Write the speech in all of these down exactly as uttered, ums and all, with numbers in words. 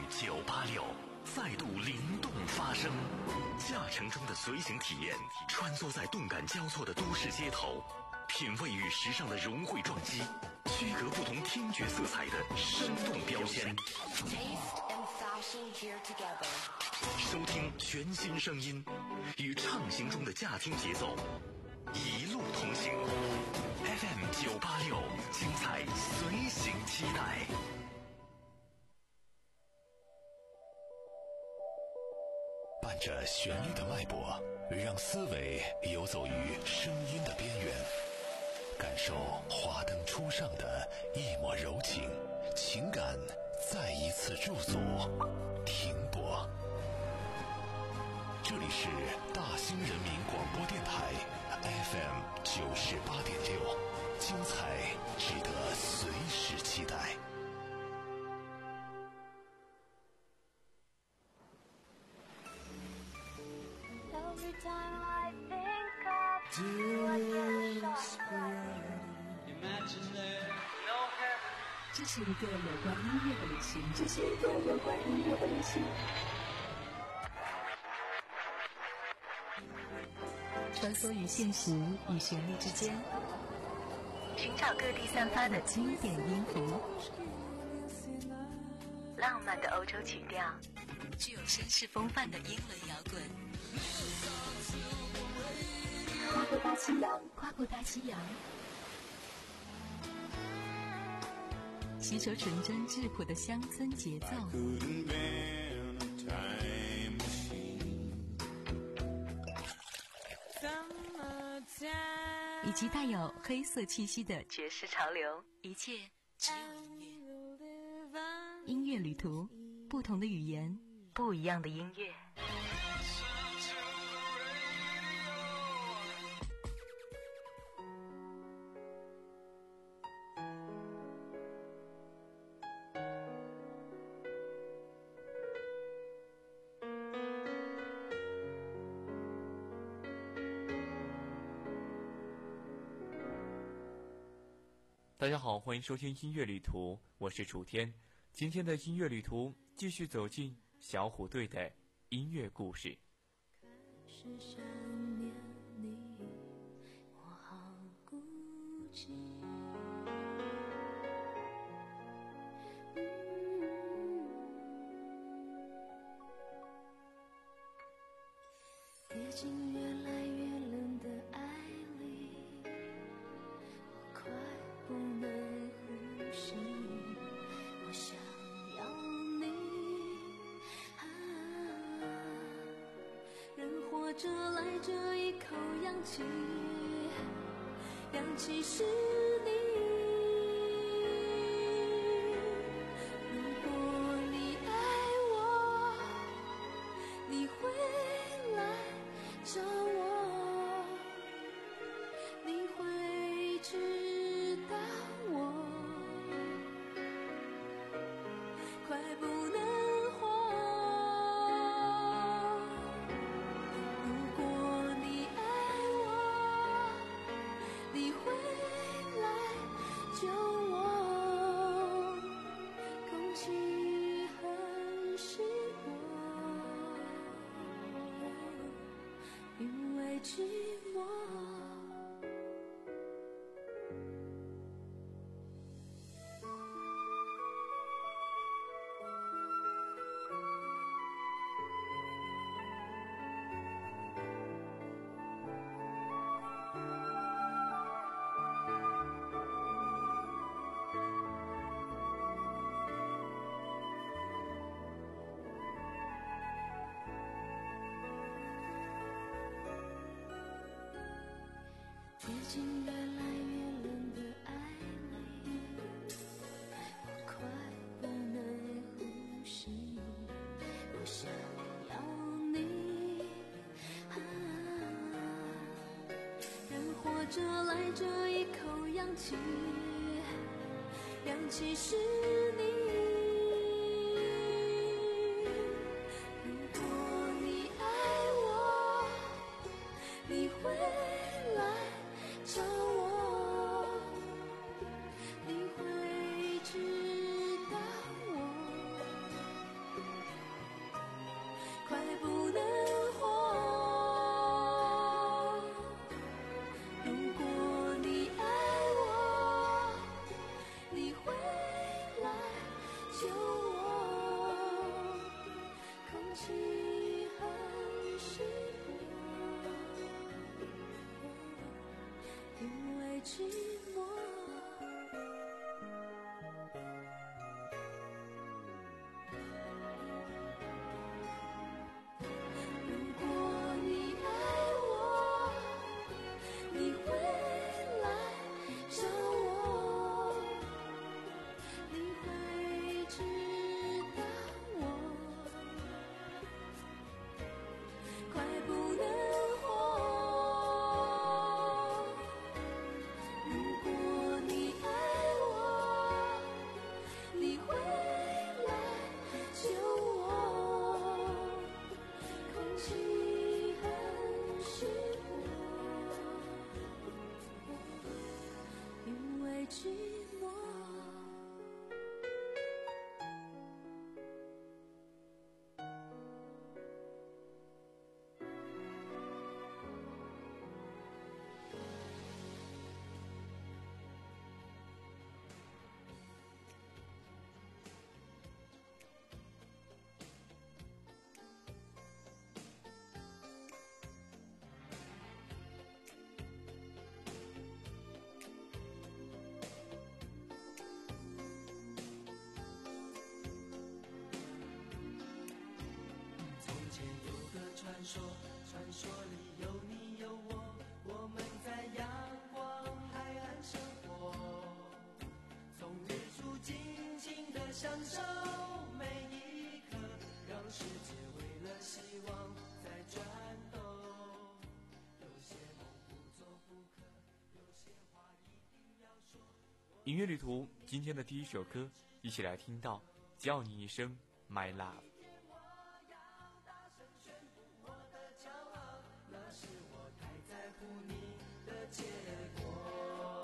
九八六再度灵动发声，驾乘中的随行体验，穿梭在动感交错的都市街头，品味与时尚的融汇撞击，区隔不同听觉色彩的生动标签。收听全新声音，与畅行中的驾听节奏，一路同行。F M 九八六，精彩随行期待。伴着旋律的脉搏，让思维游走于声音的边缘，感受华灯初上的一抹柔情，情感再一次驻足停泊。这里是大兴人民广播电台 F M 九十八点六，精彩值得随时期待。 Every time I think of you, I get so Imagine there no heaven. 这是一个有关音乐的旅行，这是一个有关音乐的旅行。穿梭于现实与旋律之间，寻找各地散发的经典音符，浪漫的欧洲曲调，具有绅士风范的英伦摇滚。跨过大西洋，跨过大西洋，携手纯真质朴的乡村节奏，以及带有黑色气息的爵士潮流，一切只有音乐。音乐旅途，不同的语言，不一样的音乐。 大家好，欢迎收听音乐旅途，我是楚天。今天的音乐旅途继续走进小虎队的音乐故事。 开始想念你，我好孤寂。跌进越来越冷的爱里，我快不能呼吸，我想要你啊，人活着来这一口氧气，氧气是你。如果你爱我，你会来找我，你会知道我快不能活。如果你爱我，你会来救我。空气很稀薄，因为寂寞。跌进越来越冷的爱里，我快不能呼吸，我想要你啊，人活着来这一口氧气，氧气是你。如果你爱我，你会来找我，你会知道我传说，传说里有你有我，我们在阳光海岸生活，从日出静静地享受每一刻，让世界为了希望在转动。有些梦不做不可，有些话一定要说。 音乐旅途今天的第一首歌，一起来听到叫你一声 My Love。 结果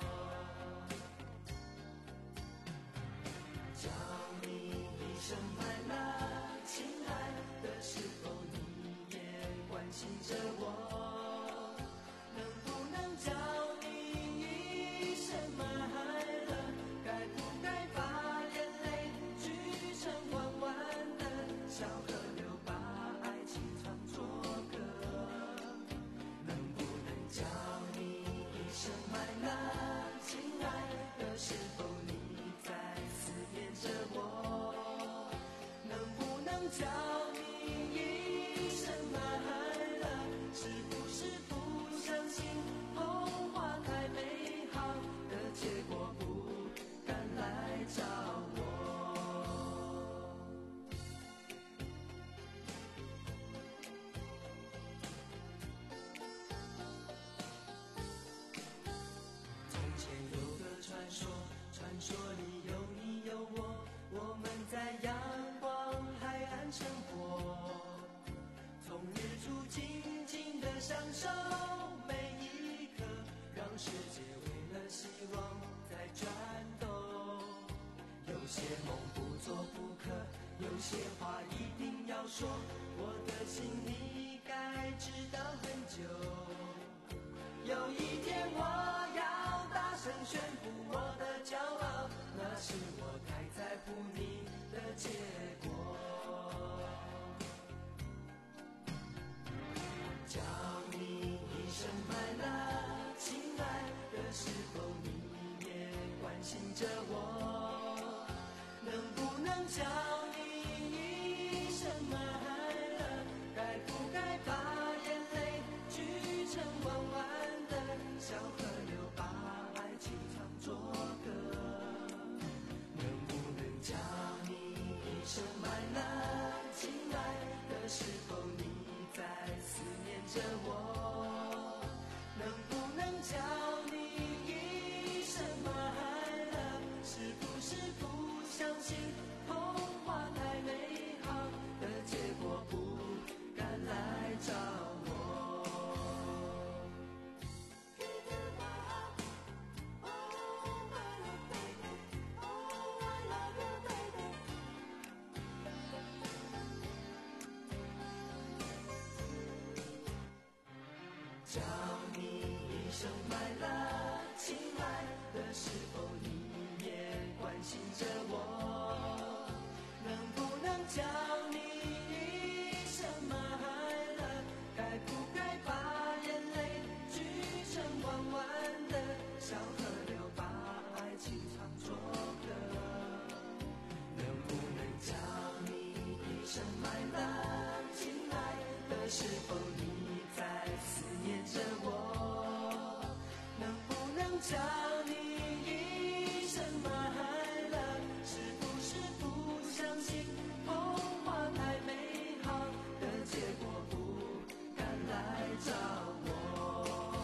叫你一声 My love， 亲爱的，是否你也关心着我？能不能叫你一声 My love， 该不该把眼泪聚成弯弯的小河流，把爱情唱作歌？能不能叫你My love， 亲爱的，是否你在思念着我？能不能叫你一声 My love， 是不是不相信童话太美好的结果不敢来找我？传说里有你有我，我们在阳光海岸生活，从日出静静地享受每一刻，让世界为了希望在转动。有些梦不做不可，有些话一定要说，我的心你该知道很久。有一天我要大声宣布我的骄傲，那是我太在乎你的结果。叫你一声 My love， 亲爱的，是否你也关心着我？能不能叫你一声 My love， 该不该把眼泪聚成弯弯的小河流，把爱情唱作歌？能不能叫你一声 My love， 亲爱的，是否你在思念着我？能不能叫你一声 My love， 是不是不相信童话太美好的结果不敢来找我？叫你一声 My love， 亲爱的，是否你也关心着我？能不能叫你一声 My love， 该不该把眼泪聚成弯弯的小河流，把爱情唱作歌？能不能叫你一声 My love， 亲爱的，是否你在思念着我？能不能叫你一声 My love， 是不是不相信童话太美好的结果不敢来找我？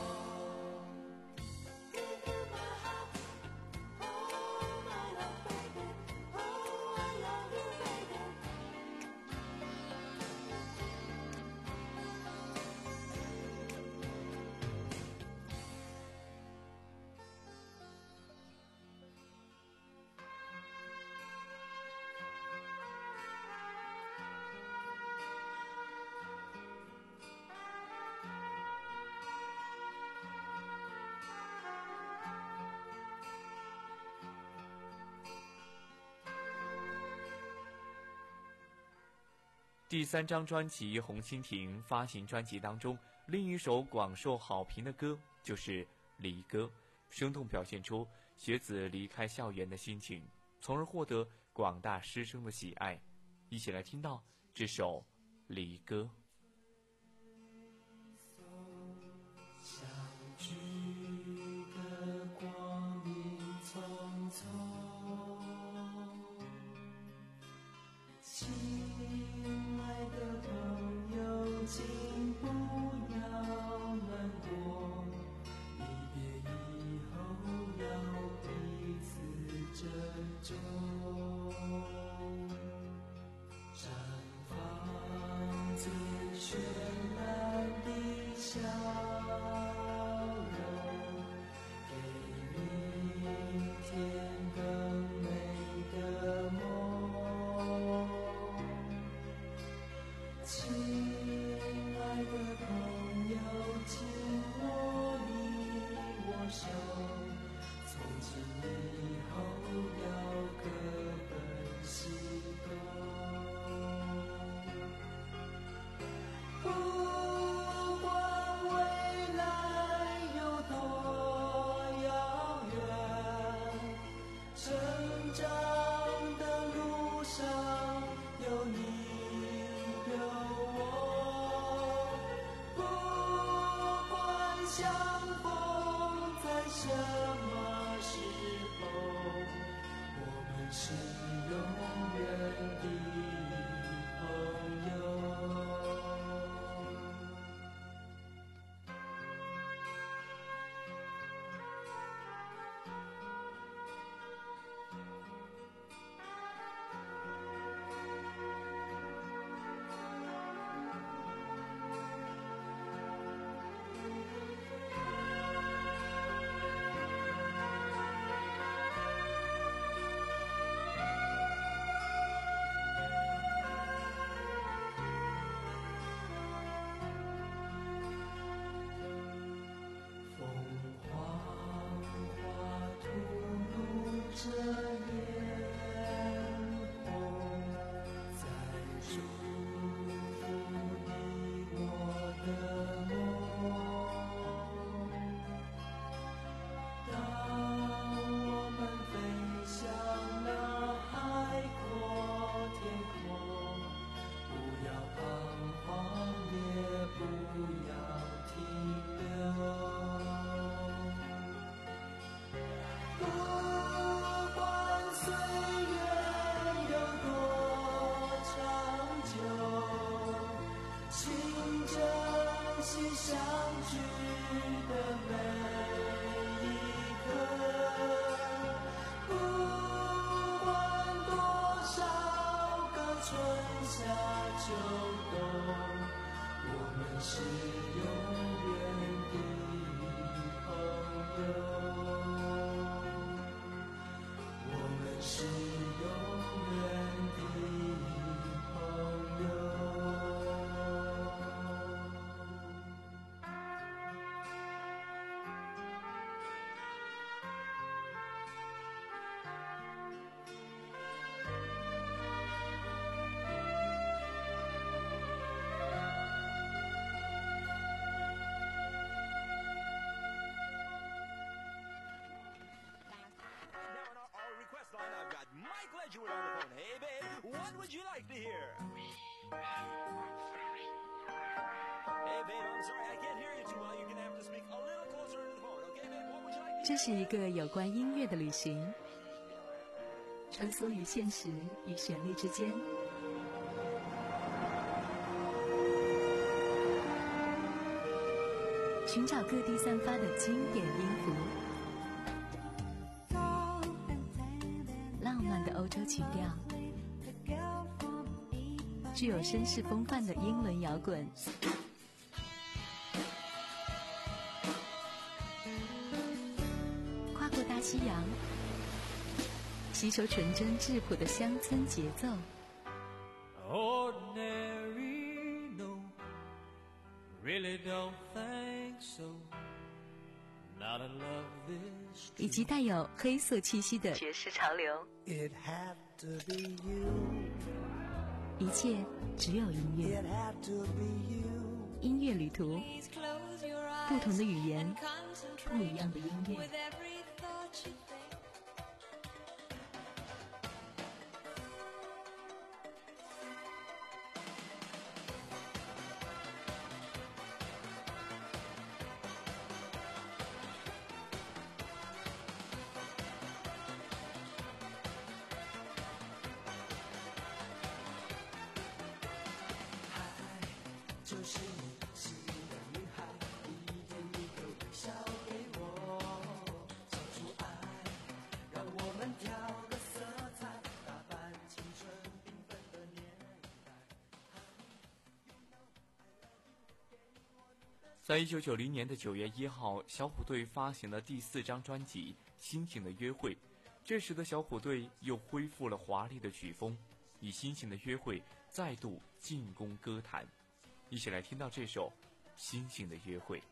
第三张专辑《红蜻蜓》发行专辑当中，另一首广受好评的歌就是《离歌》，生动表现出学子离开校园的心情，从而获得广大师生的喜爱。一起来听到这首《离歌》。 中绽放最绚烂的笑容，给明天更美的梦。亲爱的朋友，请握你我手，从今以后要各奔西东。不管未来有多遥远，成长的路上有你有我。不管相逢在什么时候，我们是永远的朋友。凤凰花吐露着艳红，在祝福你我的梦。当我们飞向那海阔天空，不要彷徨，也不要停留。不管岁月有多长久，请珍惜相聚的每一刻。不管多少个春夏秋冬，我们是永远的朋友。我们是永远的朋友。 这是一个有关音乐的旅行，穿梭于现实与旋律之间，寻找各地散发的经典音符，浪漫的欧洲情调，具有绅士风范的英伦摇滚，跨过大西洋，吸收纯真质朴的乡村节奏。 Ordinary, no, really don't think so. Not a love this true. 以及带有黑色气息的爵士潮流。 It had to be you. 一切只有音乐。 It had to be you. 音乐旅途，不同的语言，不一样的音乐。 就是你心里的女孩，一点一个微笑给我，唱出爱。 在一九九零年的九月一号，小虎队发行了第四张专辑《心情的约会》。这时的小虎队又恢复了华丽的曲风，以《心情的约会》再度进攻歌坛。一起来听到这首《心情的约会》。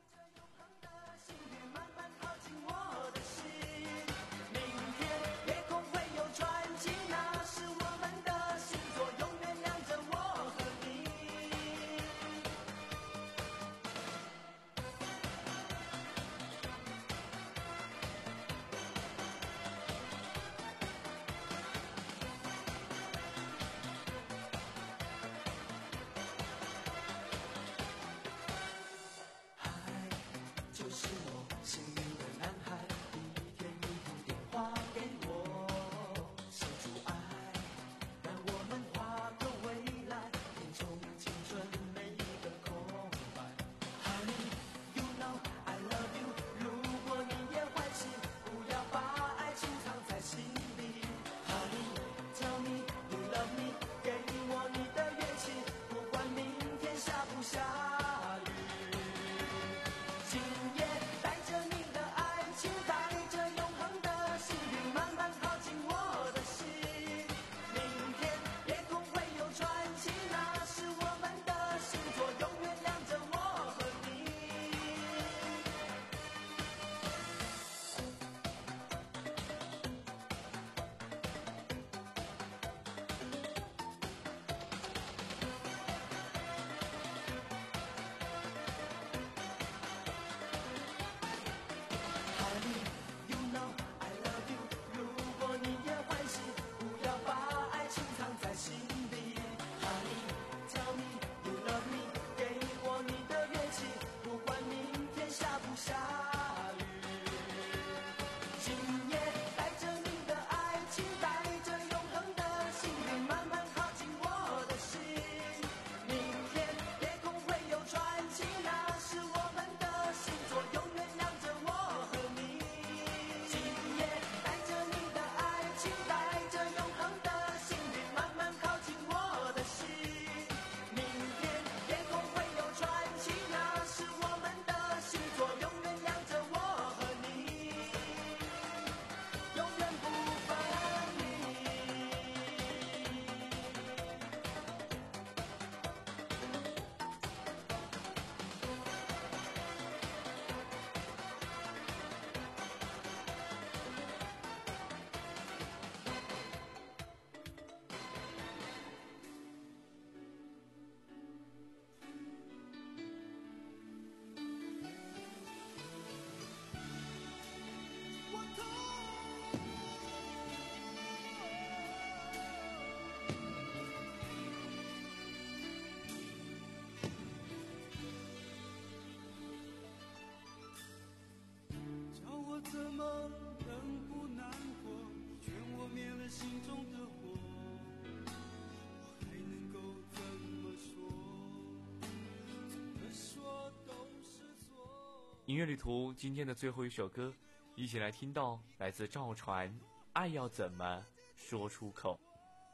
怎么能不难过？劝我灭了心中的火，我还能够怎么说？怎么说都是错。 音乐旅途今天的最后一首歌，一起来听到来自赵传《爱要怎么说出口》。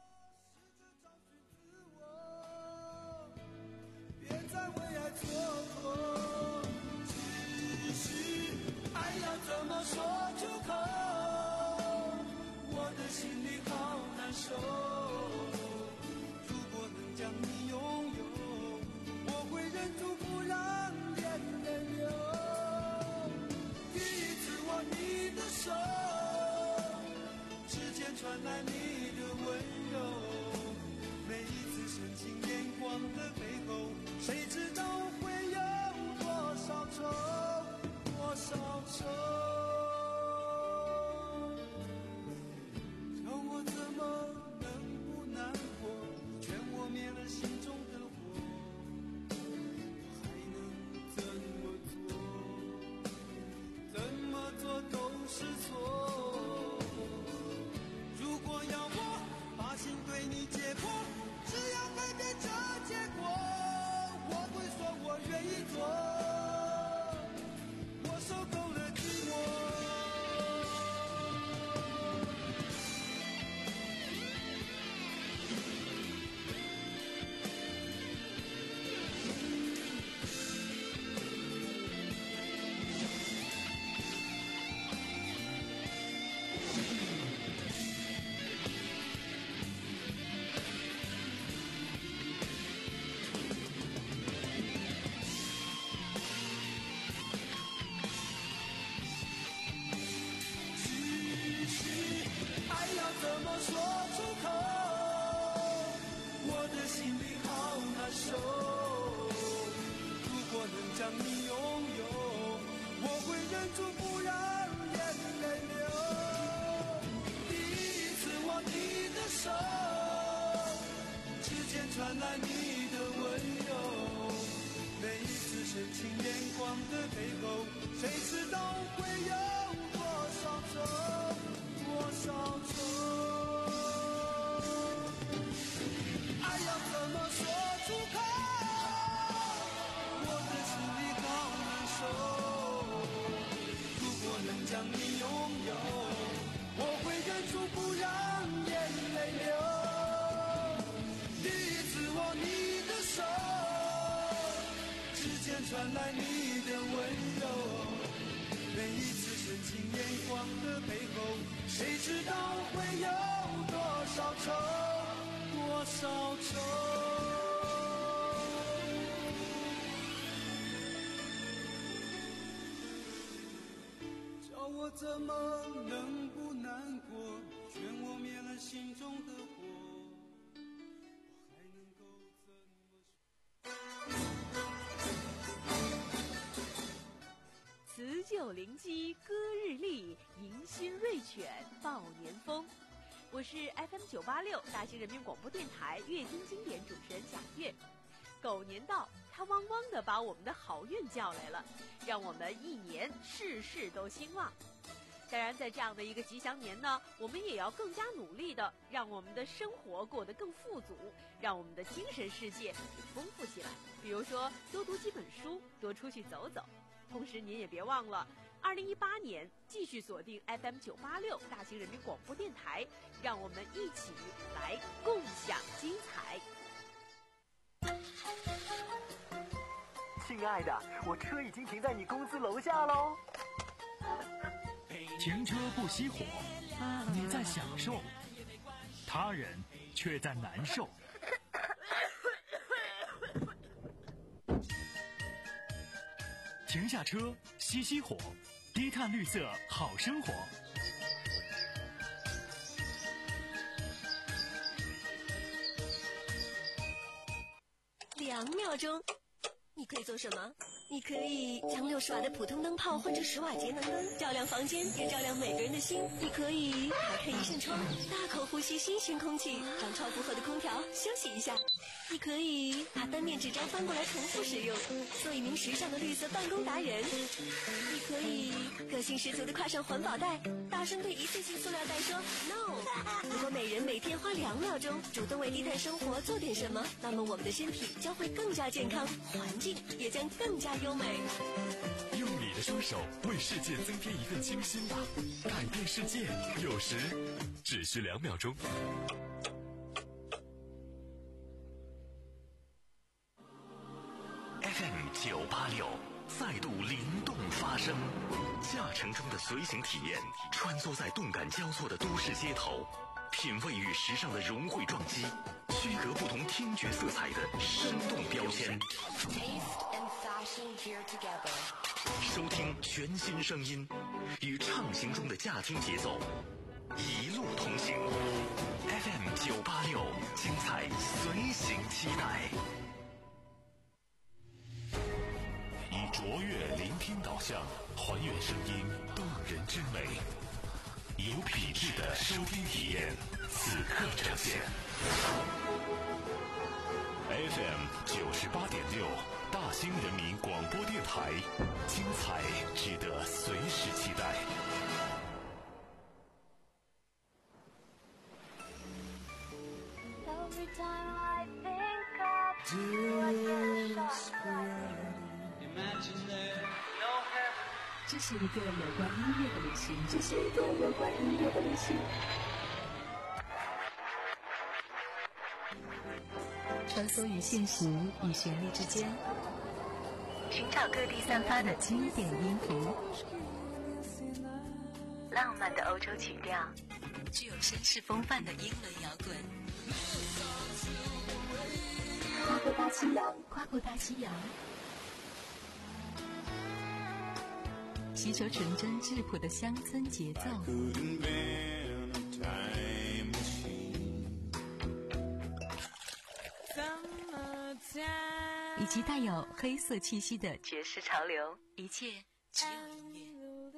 别再为爱蹉跎，只是爱要怎么说出口？我的心里好难受。如果能将你拥有，我会忍住不让眼泪流。第一次握你的手，指尖传来你的温柔。每一次深情眼光的背后，谁知道会有多少愁，多少愁。叫我怎么能不难过？劝我灭了心中的火，我还能怎么做？怎么做都是错。如果要住不让眼泪流。第一次握你的手，指尖传来你的温柔，每一次深情眼光的背后，谁知道会有多少愁，多少愁。爱要怎么说出口，我的心里好难受。如果能将你拥有，我会忍住不让眼泪流。第一次握你的手，指尖传来你的温柔，每一次深情眼光的背后，谁知道会有多少愁，多少愁。叫我怎么能不难过，劝我灭了心中的火，我还能够怎么说。 辞旧临机歌日丽，迎新瑞犬报年风。我是 F M 九八六大兴人民广播电台乐听经典主持人贾月。狗年到，它汪汪地把我们的好运叫来了，让我们一年事事都兴旺。当然，在这样的一个吉祥年呢，我们也要更加努力的让我们的生活过得更富足，让我们的精神世界也丰富起来。比如说，多读几本书，多出去走走。同时，您也别忘了，二零一八年继续锁定 F M 九八六大兴人民广播电台，让我们一起来共享精彩。 亲爱的，我车已经停在你公司楼下喽。 停车不熄火，你在享受，他人却在难受。停下车，熄熄火，低碳绿色好生活。 两秒钟，你可以做什么？你可以将六十瓦的普通灯泡换成十瓦节能灯，照亮房间，也照亮每个人的心。你可以打开一扇窗，大口呼吸新鲜空气，让超负荷的空调休息一下。你可以把单面纸张翻过来重复使用，做一名时尚的绿色办公达人。你可以个性十足的挎上环保袋，大声对一次性塑料袋说 no。 如果每人每天花两秒钟主动为低碳生活做点什么，那么我们的身体将会更加健康，环境也将更加优美。 用你的双手为世界增添一份清新吧，改变世界有时只需两秒钟。F M 九八六再度灵动发声，驾乘中的随行体验，穿梭在动感交错的都市街头，品味与时尚的融汇撞击，区隔不同听觉色彩的生动标签。收听全新声音，与畅行中的驾听节奏，一路同行。F M 九八六，精彩随行期待。以卓越聆听导向，还原声音动人之美，有品质的收听体验，此刻呈现。F M 九十八点六，大兴人民广播电台，精彩值得随时期待。 Every time I think of you, I get shot. 这是一个有关音乐的旅行，这是一个有关音乐的旅行。穿梭于现实与旋律之间，寻找各地散发的经典音符，浪漫的欧洲曲调，具有绅士风范的英伦摇滚。跨过大西洋，跨过大西洋。吸收纯真质朴的乡村节奏，以及带有黑色气息的爵士潮流，一切只有音乐。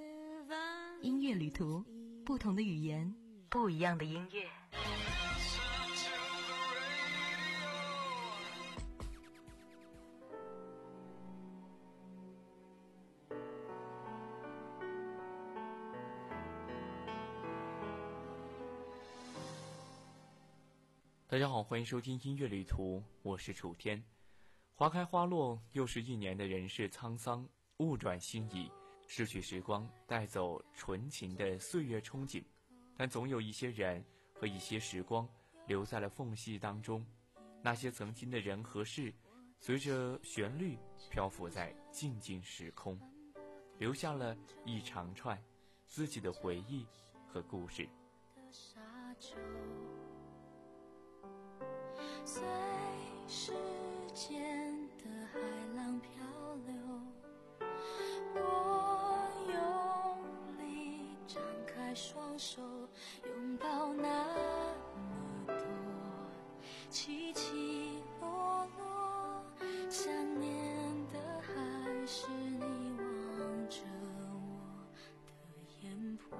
音乐旅途，不同的语言，不一样的音乐。 大家好，欢迎收听音乐旅途，我是楚天。花开花落，又是一年的人世沧桑，物转星移，逝去时光，带走纯情的岁月憧憬，但总有一些人和一些时光留在了缝隙当中，那些曾经的人和事，随着旋律漂浮在静静时空，留下了一长串自己的回忆和故事。 随时间的海浪漂流，我用力张开双手，拥抱那么多起起落落，想念的还是你望着我的眼波。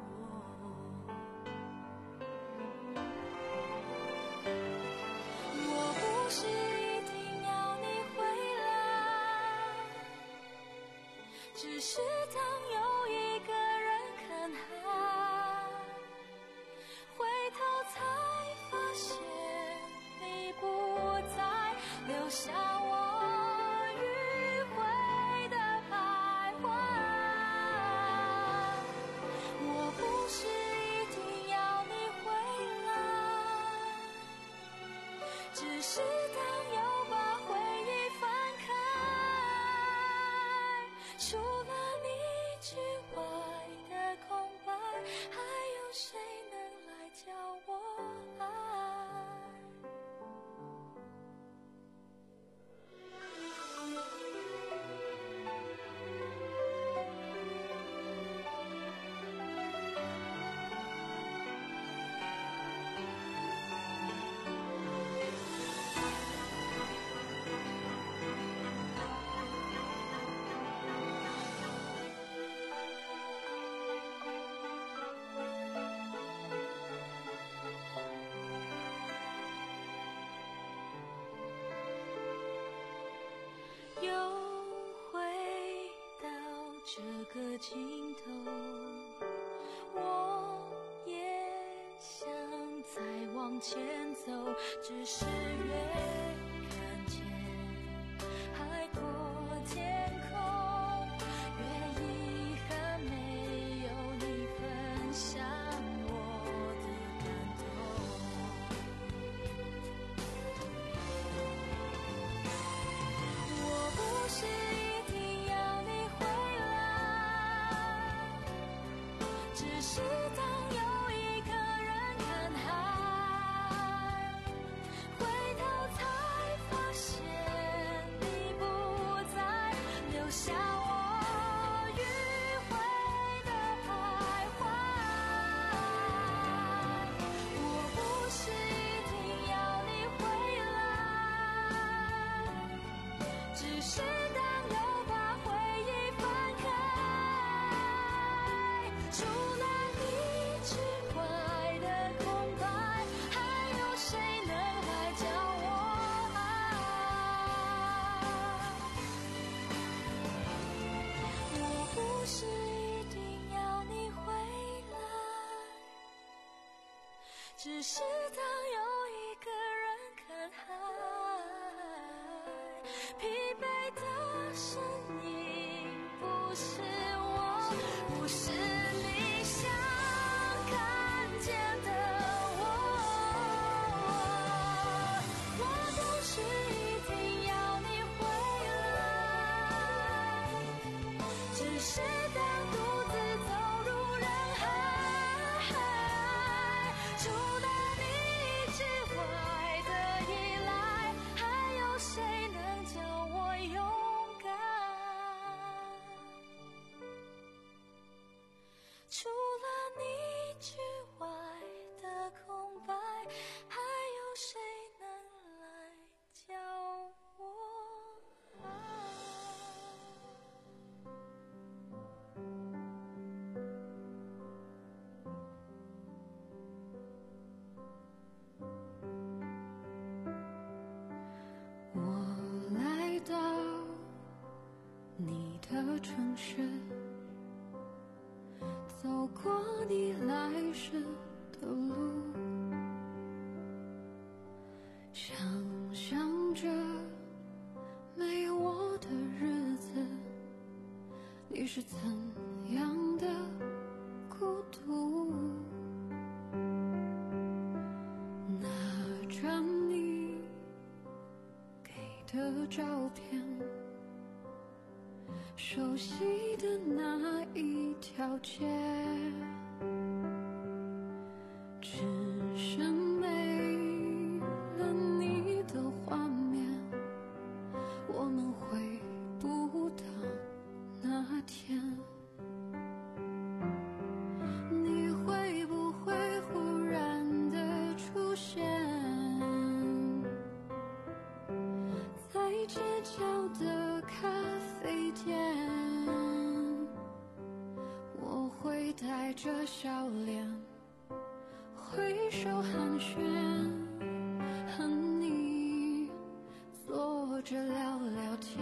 不是一定要你回来，只是当有一个人看海，回头才发现你不在，留下我迂回的徘徊。我不是一定要你回来，只是当又把回忆翻开，除了你之外的空白，还有谁能来教我爱？又回到这个尽头，我也想再往前走，只是越看见海阔天空，越遗憾没有你分享我的感动。我不是一定要你回来，只是当有一个人看海，回头才发现你不在，留下我迂回的徘徊。我不是一定要你回来，只是当又把回忆翻开，除了你之外的空白，还有谁能来教我爱？我不是一定要你回来，只是当有一个人看海，疲惫的身影不是我，不是你想看见的我。我不是一定要你回来，只是当独自走入人海，除了你之外的依赖，还有谁能教我勇敢？除了你之外的空白，还有谁能来教我爱？ 城市，走过你来时的路，想象着没有我的日子，你是怎样的孤独。拿着你给的照片，熟悉的那一条街，只是没了你的画面，我们回不到那天。你会不会忽然的出现在街角的咖啡店？我会带着笑脸挥手寒暄，和你坐着聊聊天。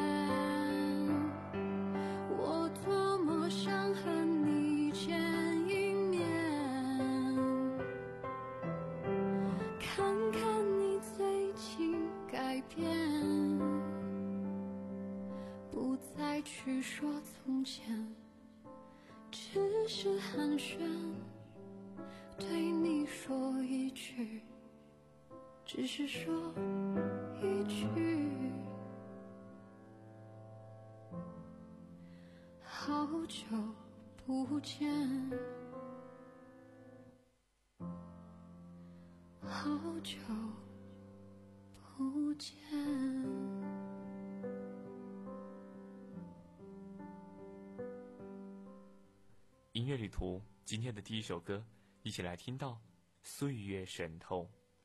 我多么想和你见一面，看看你最近改变，不再去说从前，只是寒暄，对你说一句，只是说一句，好久不见，好久不见。 音乐旅途，今天的第一首歌，一起来听到《岁月神偷》。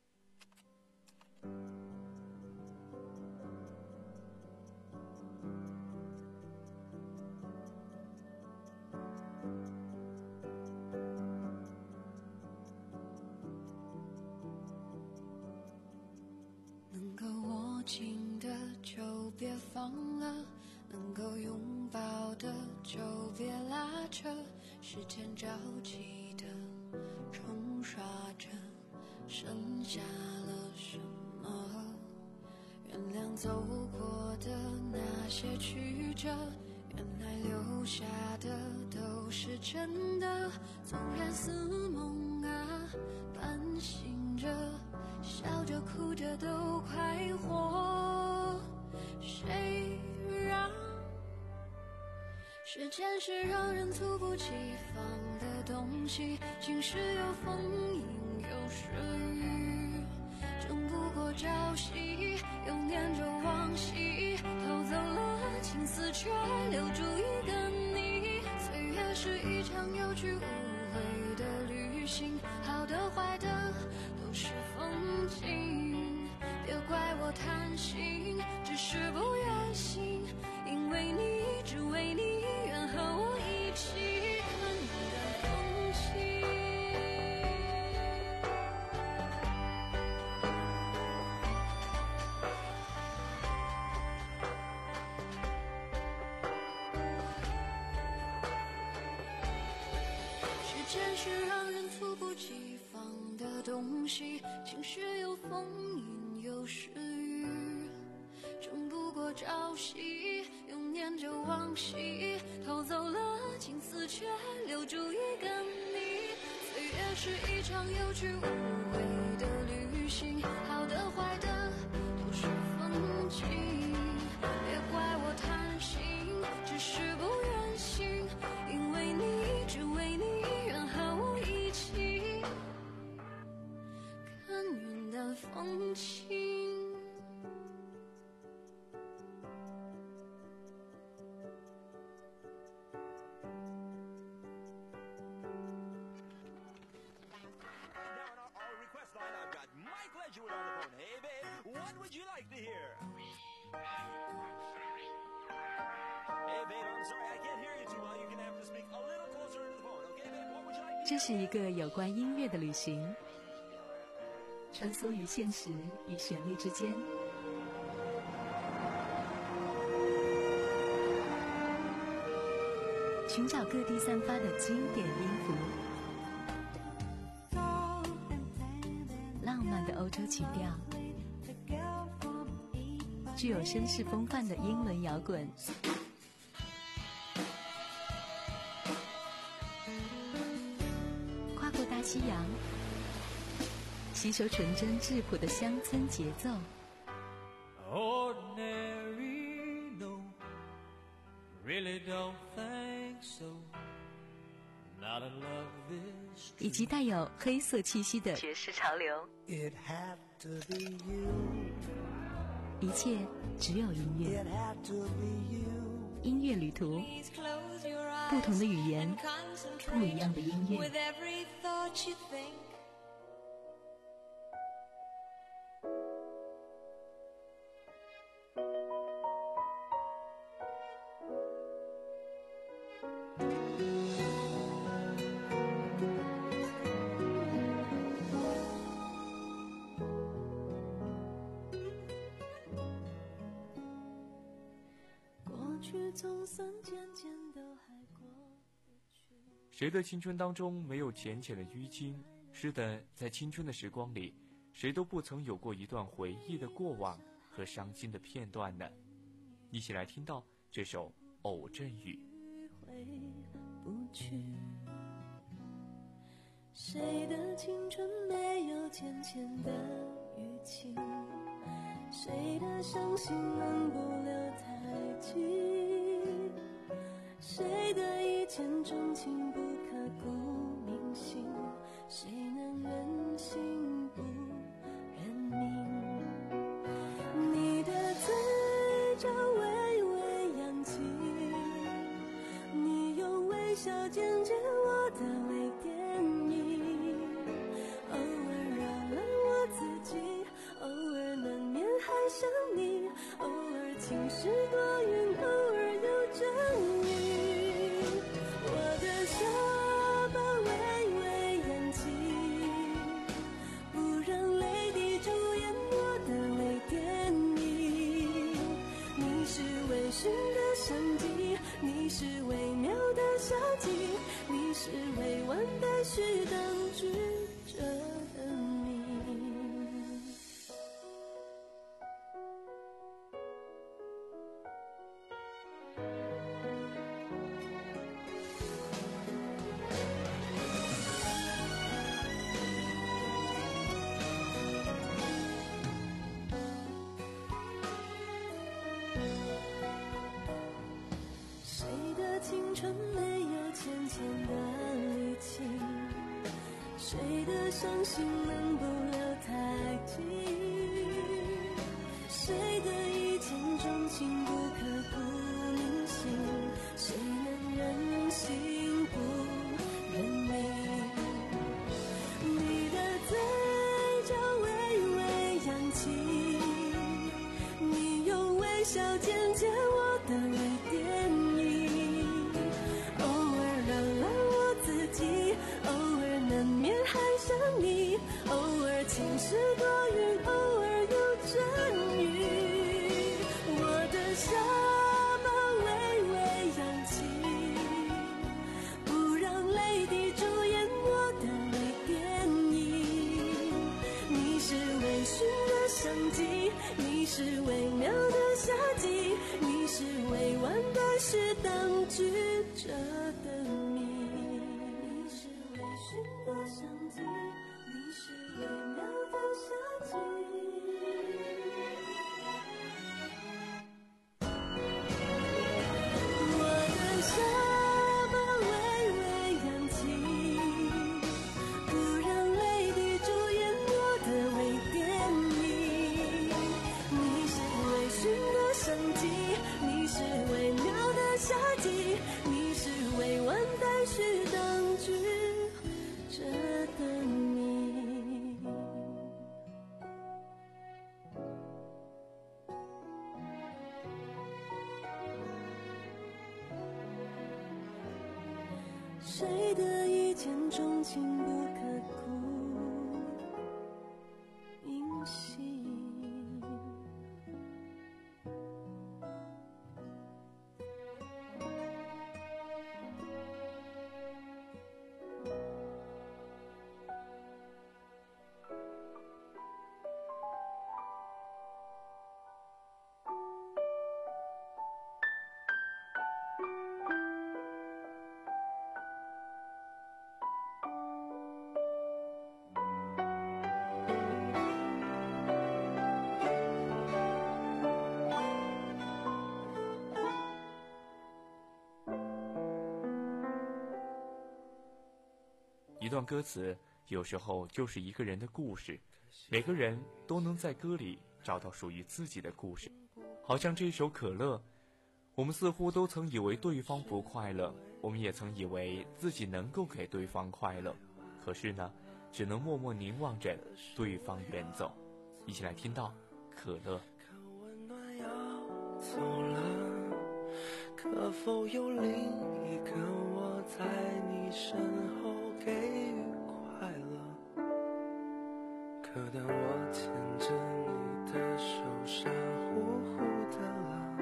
能够握紧的就别放了，能够拥抱的就别拉扯，时间着急的冲刷着，剩下了什么？原谅走过的那些曲折，原来留下的都是真的。纵然似梦啊，半醒着，笑着哭着都快活。谁让时间是让人猝不及防的东西，晴时有风，阴有时雨，争不过朝夕，又念着往昔，偷走了青丝，却留住一个你。岁月是一场有去无回的旅行，好的坏的都是风景，别怪我贪心，只是不愿醒，因为你，只为你愿和我一起看你的风景。时间是让人猝不及防的东西，晴时有风，阴有时雨，争不过朝夕，又念着往昔，偷走了青丝，却留住一个你。岁月是一场有去无回的旅行，好的坏的都是风景，别怪我贪心，只是不愿醒，因为你，只为你愿和我一起看云淡风轻。 这是一个有关音乐的旅行，穿梭于现实与旋律之间。 寻找各地散发的经典音符，浪漫的欧洲曲调，具有绅士风范的英伦摇滚，跨过大西洋，吸收纯真质朴的乡村节奏。 Ordinary, no, really don't think so. Not in love this true. 以及带有黑色气息的爵士潮流。 It had to be you. 一切只有音乐。 It had to be you. 音乐旅途，不同的语言，不一样的音乐。 With every thought you think. Some 渐渐都还过不去。 谁的青春当中没有浅浅的淤青？是的，在青春的时光里，谁都不曾有过一段回忆的过往和伤心的片段呢？一起来听到这首《偶阵雨》。 回不去，谁的青春没有浅浅的淤青？谁的伤心能不留太久？谁的一见钟情不刻骨铭心？谁能忍心不认命？你的嘴角微微扬起，你用微笑剪接我的微电影，偶尔扰乱我自己，偶尔难免还想你，偶尔晴时多云，偶尔有阵雨。我的下巴微微扬起，不让泪滴主演我的微电影。你是微醺的生机，你是微妙的夏季，你是未完待续等句着的你。谁的青春没有浅浅的淤青？谁的伤心能不留太久？谁的一见钟情不刻骨铭心？谁能忍心不认命？你的嘴角微微扬起，你用微笑剪接我的微电影，偶尔扰乱我自己，偶尔难免还想你，偶尔晴时多云，偶尔有阵雨。我的下巴微微扬起，不让泪滴主演我的微电影。你是微醺的生机，你是微妙的夏季，你是未完待续等句着的你。你是微醺的生机，你是微妙的夏季。我的下巴微微扬起，不让泪滴主演我的微电影。你是微醺的生机，你是微妙的夏季，你是未完待续等句着的你。谁的一见钟情不刻骨铭心？ 段歌词有时候就是一个人的故事，每个人都能在歌里找到属于自己的故事。好像这首可乐，我们似乎都曾以为对方不快乐，我们也曾以为自己能够给对方快乐，可是呢，只能默默凝望着对方远走。一起来听到可乐。 可温暖要走了，可否有另一个我在你身后给予快乐？可当我牵着你的手傻乎乎的了，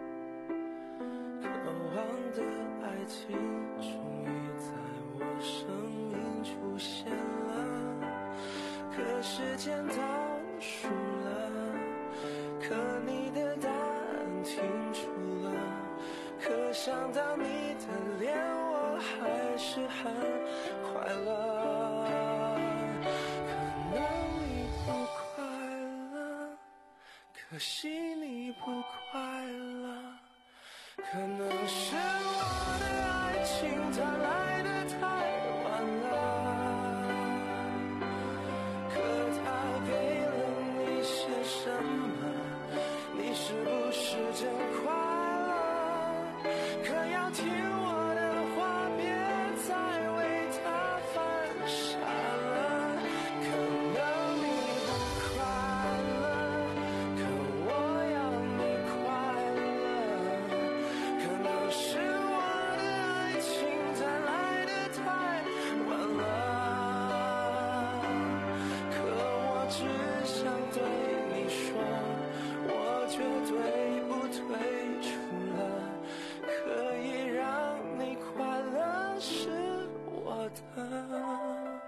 渴望的爱情终于在我生命出现了，可时间倒数了，可你的答案停住了，可想到你的脸我还是很快乐。可能你不快乐，可惜你不快乐，可能是我的爱情它来得太晚了，可它给了你些什么？你是不是真快乐？可要听我的话，别再为它犯傻了。可能你不快乐，可我要你快乐。可能是我的爱情它来得太晚了，可我只想对你说，我绝对不退出了，可以让你快乐是我的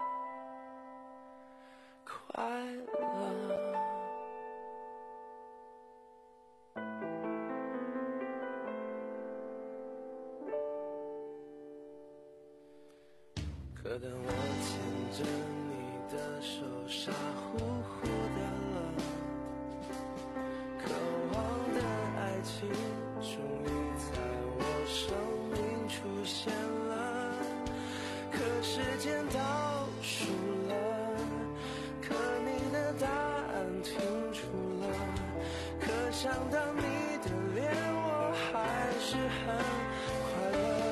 快乐。可当我牵着你的手傻乎乎的了，渴望的爱情终于在我生命出现了，可时间倒数了，可你的答案停住了，可想到你的脸我还是很快乐。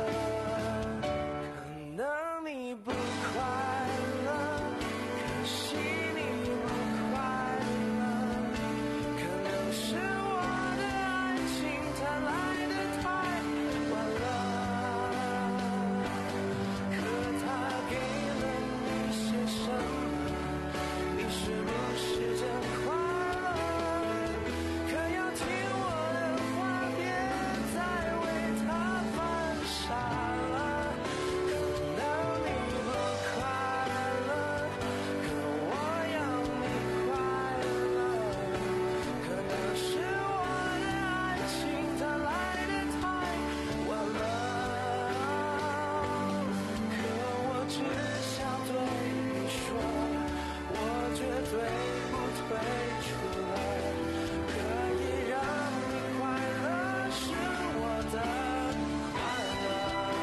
可能你不快乐，可惜你不快乐，可能是我的爱情它来得太晚了，可它给了你些什么？你是不是真快乐？可要听我的话，别再为它犯傻了。可能你不快乐，可我要你快乐。可能是我的爱情它来得太晚了，可我只想对你说，我绝对不退出了，可以让你快乐是我的快乐。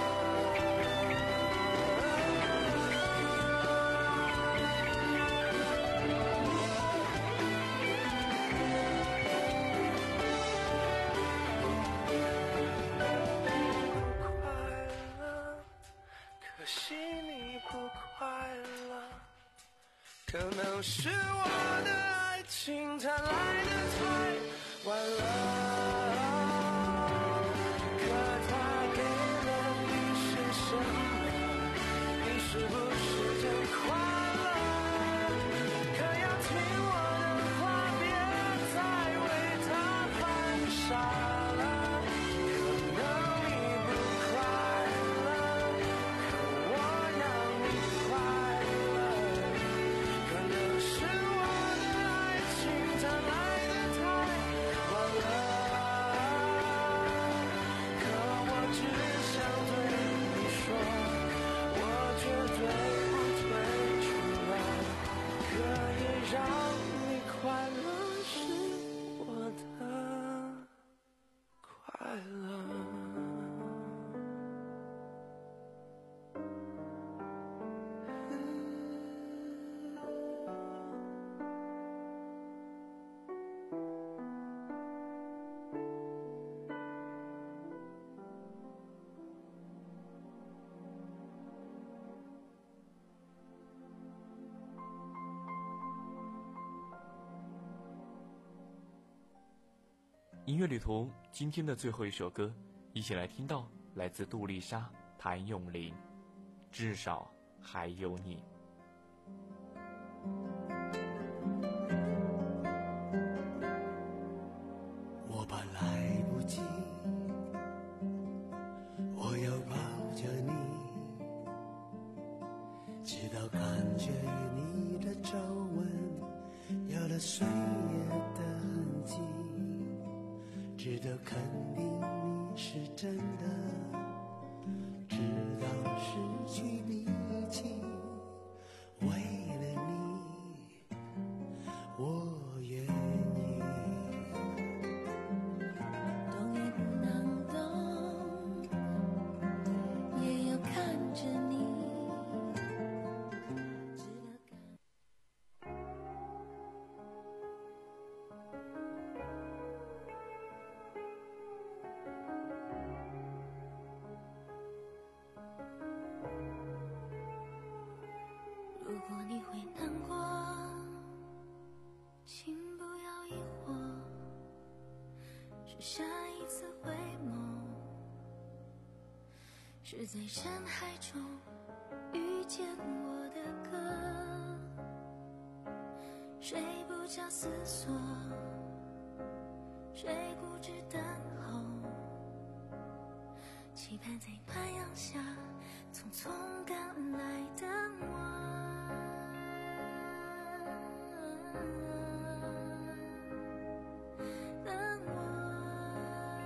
不快乐，可惜你不快乐，可能是我的爱情它来得太晚了，可它给了你些什么？你是不是真快乐？可要听我的话，别再为它犯傻了。可能你不快乐，可我要你快乐。可能是我的爱情它来音乐旅途今天的最后一首歌，一起来听到来自杜丽莎、谭咏麟，至少还有你。 我怕来不及，我要抱着你，直到感觉你的皱纹有了岁月的痕迹，直到肯定你是真的，直到失去力气，为了你我愿意。 懂也不能懂，也要看着你，直到感如果你会难过，请不要疑惑，是下一次回眸，是在人海中遇见我的歌，谁不假思索，谁固执等候，期盼在暖阳下匆匆赶来的我，等我，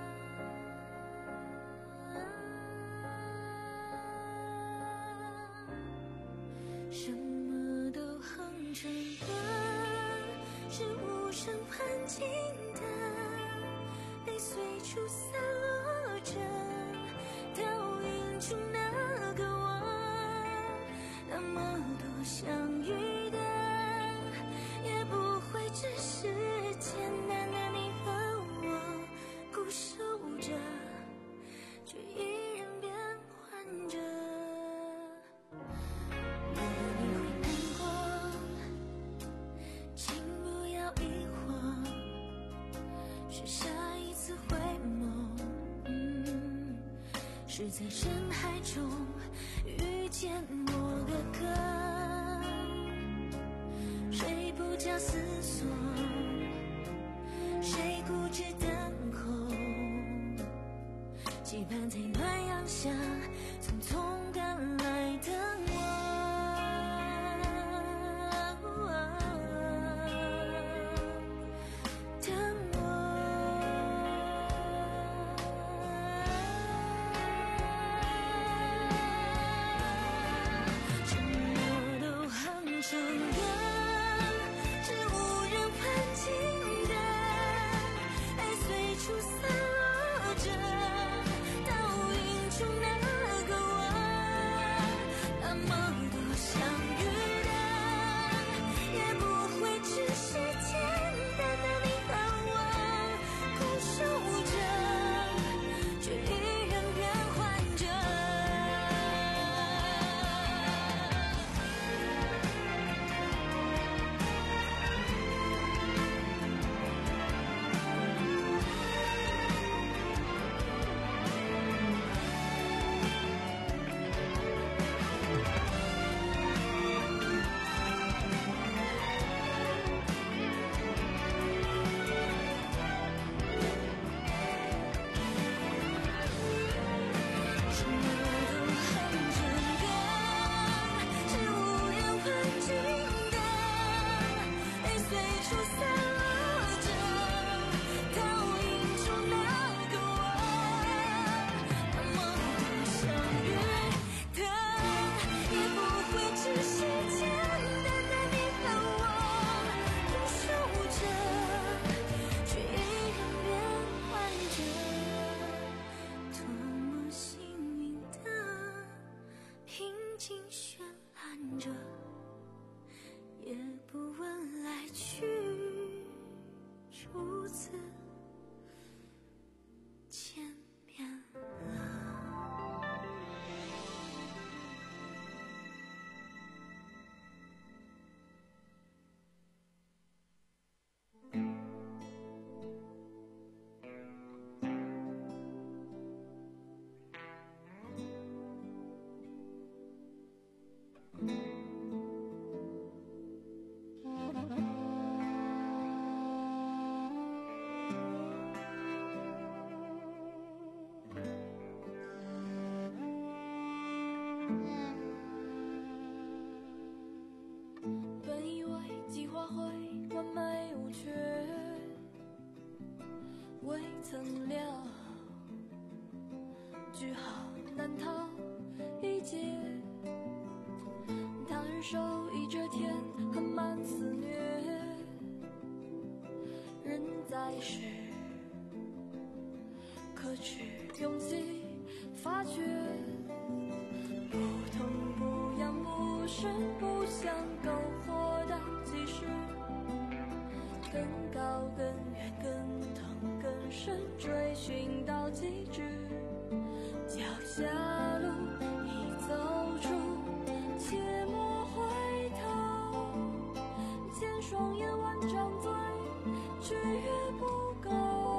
什么都哼成歌，是无声环境的，被随处散落着，倒映出那个我，那么多相遇的，也不会只是简单的你和我，固守着，却依然变换着。如果你会难过，请不要疑惑，是下一次回眸，嗯，是在人海中遇见我的歌，谁不假思索，谁固执等候，期盼在暖阳下匆匆赶来的我，等我，什么都哼成歌，是无人问津的，爱随处散落着，倒映出那曾了，句号难逃一劫。他人手一遮天，恨满肆虐。人在世，可取勇气发觉。不痛不痒不深不想苟活到几时，更高更远更痛更深，追寻到极致。脚下路已走出，切莫回头。见双眼万张嘴，却越不够。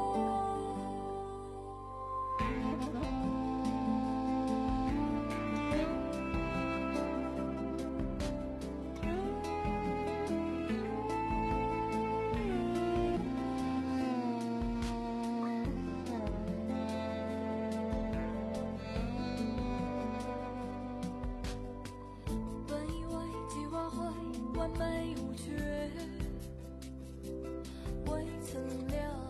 完美无缺，未曾了，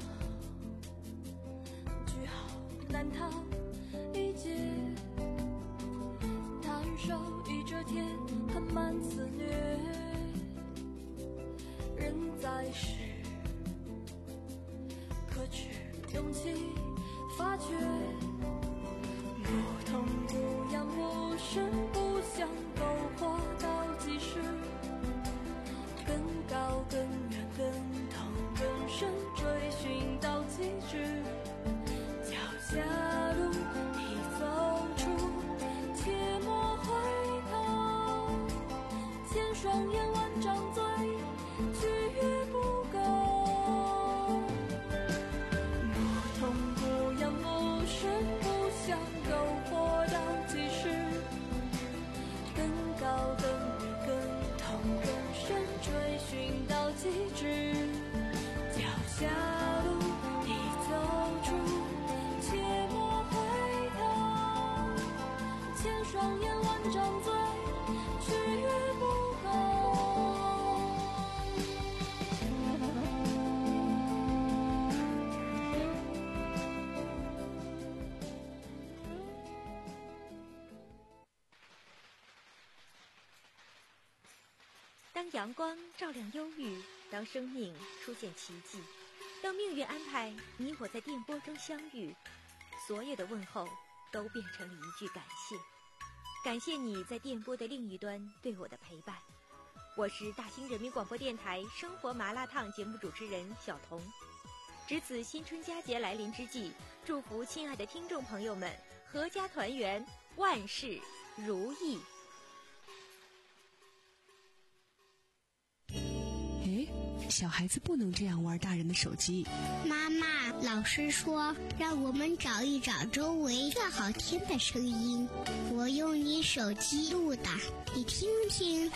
句号难逃一劫。他人手一遮天，恨满肆虐。人在世，可取勇气发觉。不痛不痒不深不想苟活到几时，更高更远更痛更深，追寻到极致。脚下路已走出，切莫回头。见双眼万张嘴，却越不够。不痛不痒不深不想苟活到几时，更高更远更痛更深，追寻到极致。脚下路已走出，切莫回头。见双眼万张嘴，却越不够。 当阳光照亮忧郁，当生命出现奇迹，当命运安排你我在电波中相遇，所有的问候都变成了一句感谢。感谢你在电波的另一端对我的陪伴。我是大兴人民广播电台生活麻辣烫节目主持人小彤。值此新春佳节来临之际，祝福亲爱的听众朋友们阖家团圆，万事如意。 小孩子不能这样玩大人的手机。 妈妈，老师说让我们找一找周围最好听的声音，我用你手机录的，你听听。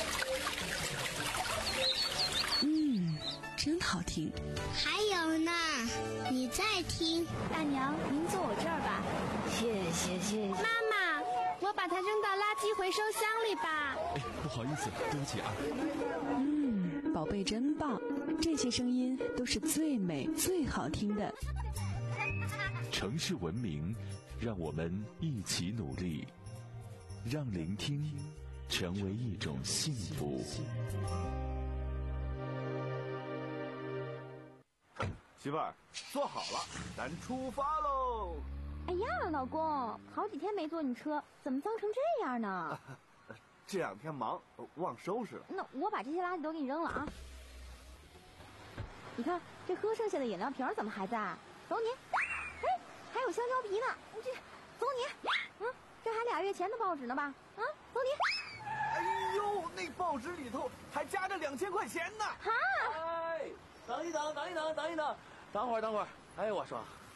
嗯，真好听。 还有呢，你再听。 大娘，您坐我这儿吧。 谢谢谢谢。 妈妈，我把它扔到垃圾回收箱里吧。 哎，不好意思，对不起啊。 嗯，宝贝真棒，这些声音都是最美最好听的。 城市文明，让我们一起努力，让聆听成为一种幸福。 媳妇儿，坐好了，咱出发喽！ 哎呀，老公，好几天没坐你车，怎么脏成这样呢？ 这两天忙，忘收拾了。 那我把这些垃圾都给你扔了啊！你看这喝剩下的饮料瓶怎么还在？走你！哎，还有香蕉皮呢！这，走你！嗯，这还俩月前的报纸呢吧？啊，走你！ 哎呦，那报纸里头还夹着两千块钱呢！ 哈！ 哎，等一等，等一等，等一等，等会儿，等会儿。哎，我说，